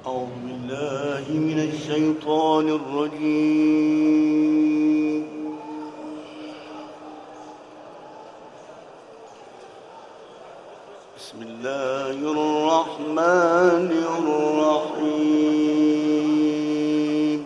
أعوذ بالله من الشيطان الرجيم. بسم الله الرحمن الرحيم.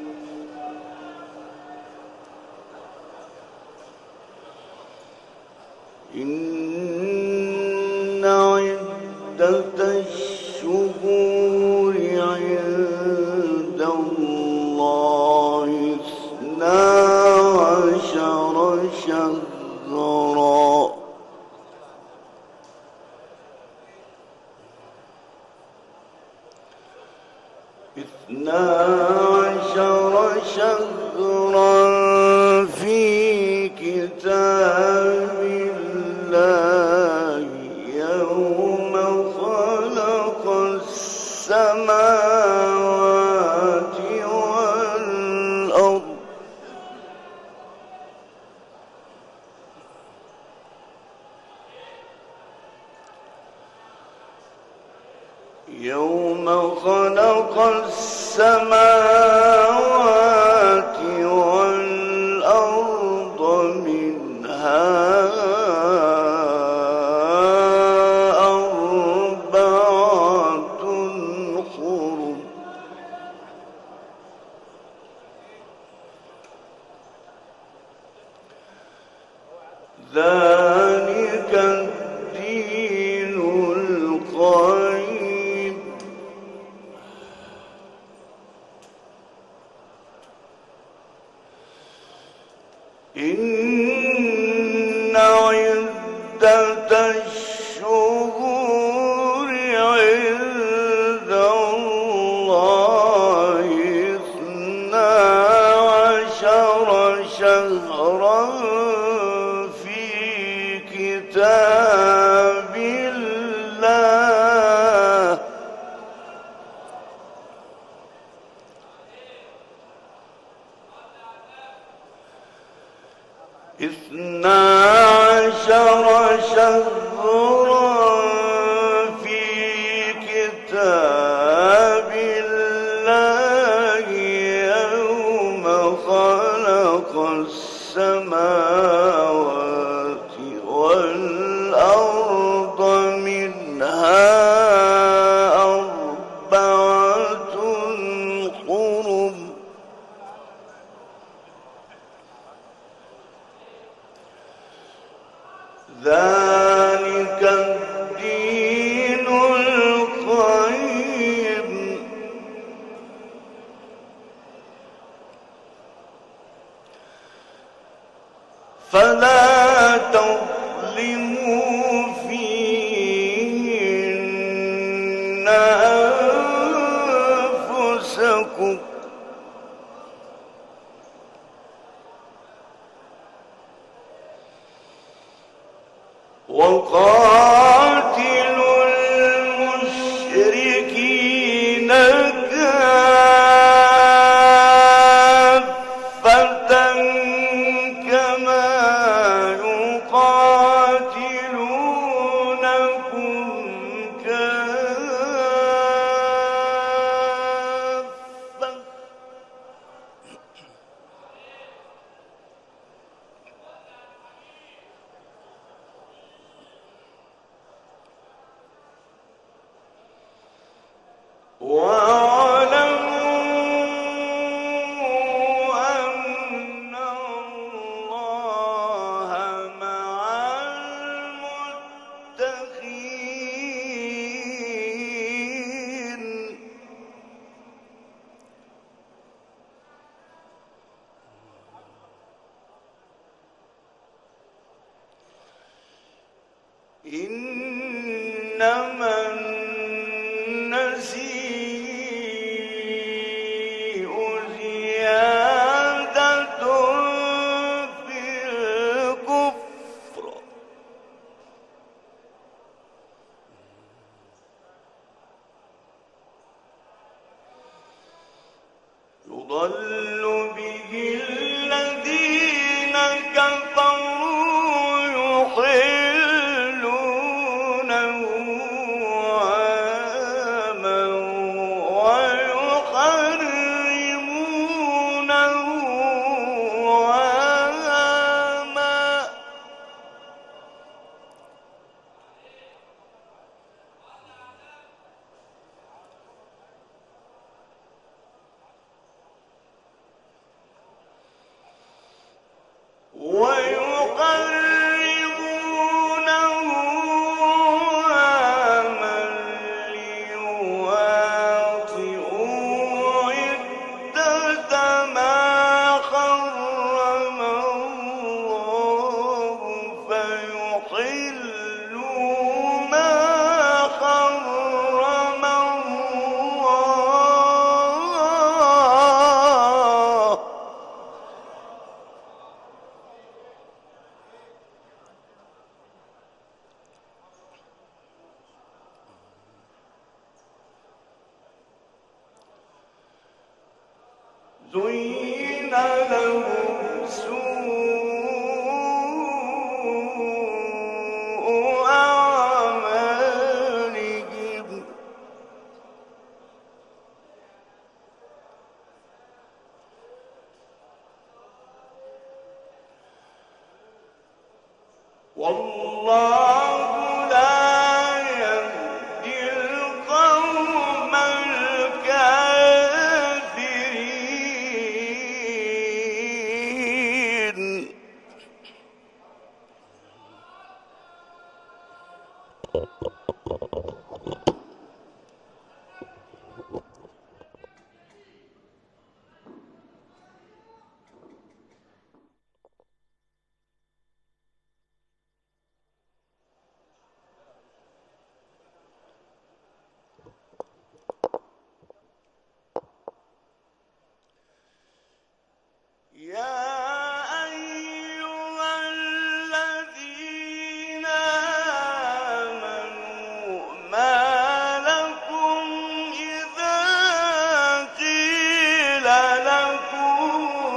إن عدة الشهور عند الله 12 شهرا في كتاب الله يوم خلق السماوات والأرض منها أربعة حرم ذلك الدين القيم. إن عدة الشهور عند الله 12 شهرا في كتاب الله يوم خلق السماوات والأرض منها أربعة حرم ذلك الدين القيم. فلا تظلموا فيهن أنفسكم وقاتلوا المشركين كافة كما يقاتلونكم كافة واعلموا أن الله مع المتقين. إنما النسيء زيادة في الكفر يضل به الذين كفروا يحلونه عاما زين لهم سوء أعمالهم والله لا يهدي القوم الكافرين. يا أيها الذين آمنوا ما لكم إذا قيل لكم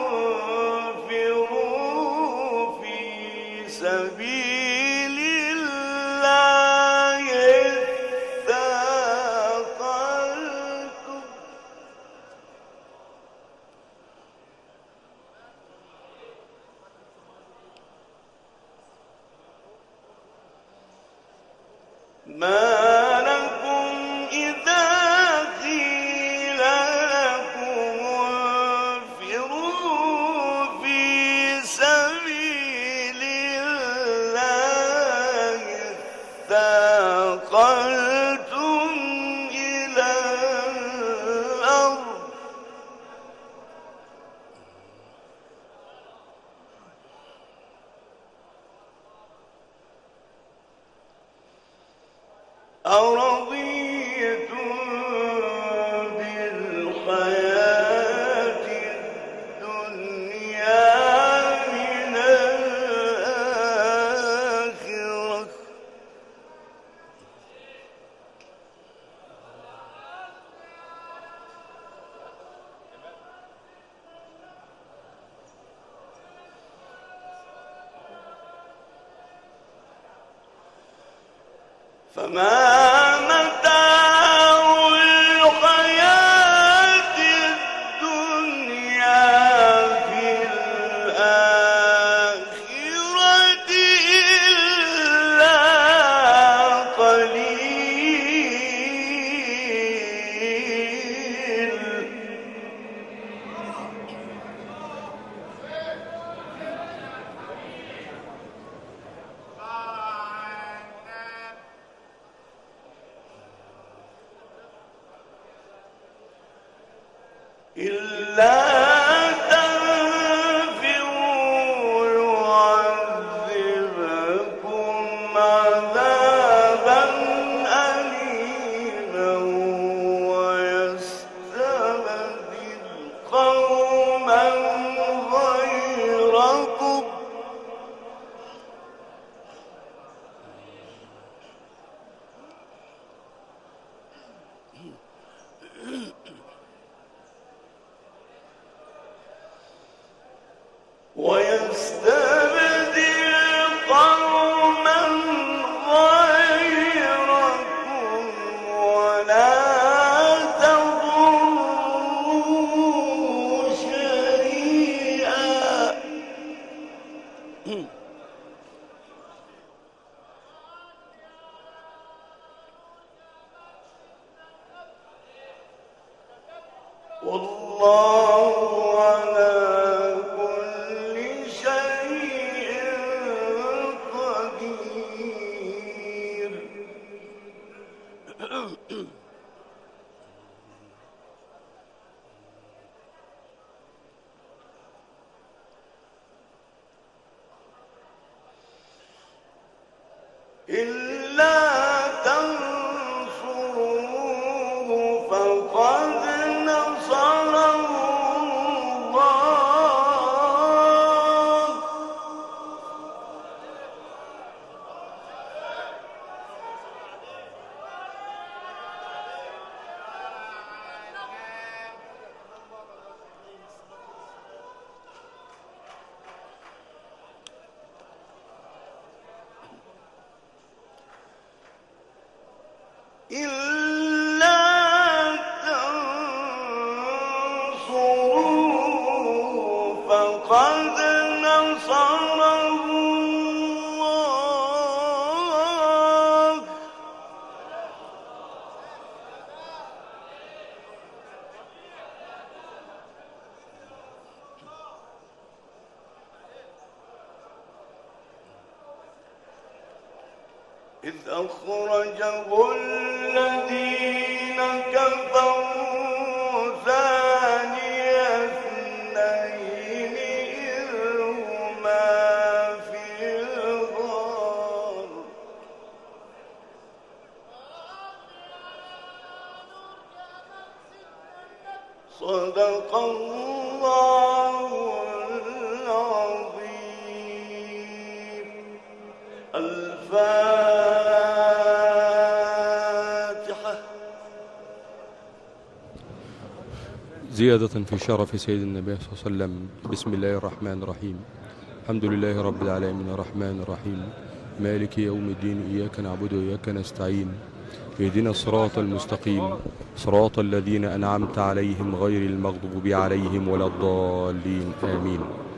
انفروا في سبيل الله اثاقلتم ما لكم إذا قيل لكم انفروا في سبيل الله اثاقلتم إلى الأرض أرضيتم بالحياة الدنيا من الآخرة فما متاع الحياة الدنيا في الآخرة إلا قليل. إلا تنفروا يعذبكم عذابا أليما ويستبدل قوما غيركم ولا تضروه شيئا. والله على كل شيء قدير. إلا تنصروه فقد نصره الله. إذ أخرجه الذين كفروا ثاني اثنين إذ هما في الغار صدق الله العظيم. الفاتحة. زيادة في شرف سيد النبي صلى الله عليه وسلم. بسم الله الرحمن الرحيم. الحمد لله رب العالمين الرحمن الرحيم مالك يوم الدين إياك نعبد وإياك نستعين اهدنا الصراط المستقيم صراط الذين أنعمت عليهم غير المغضوب عليهم ولا الضالين آمين.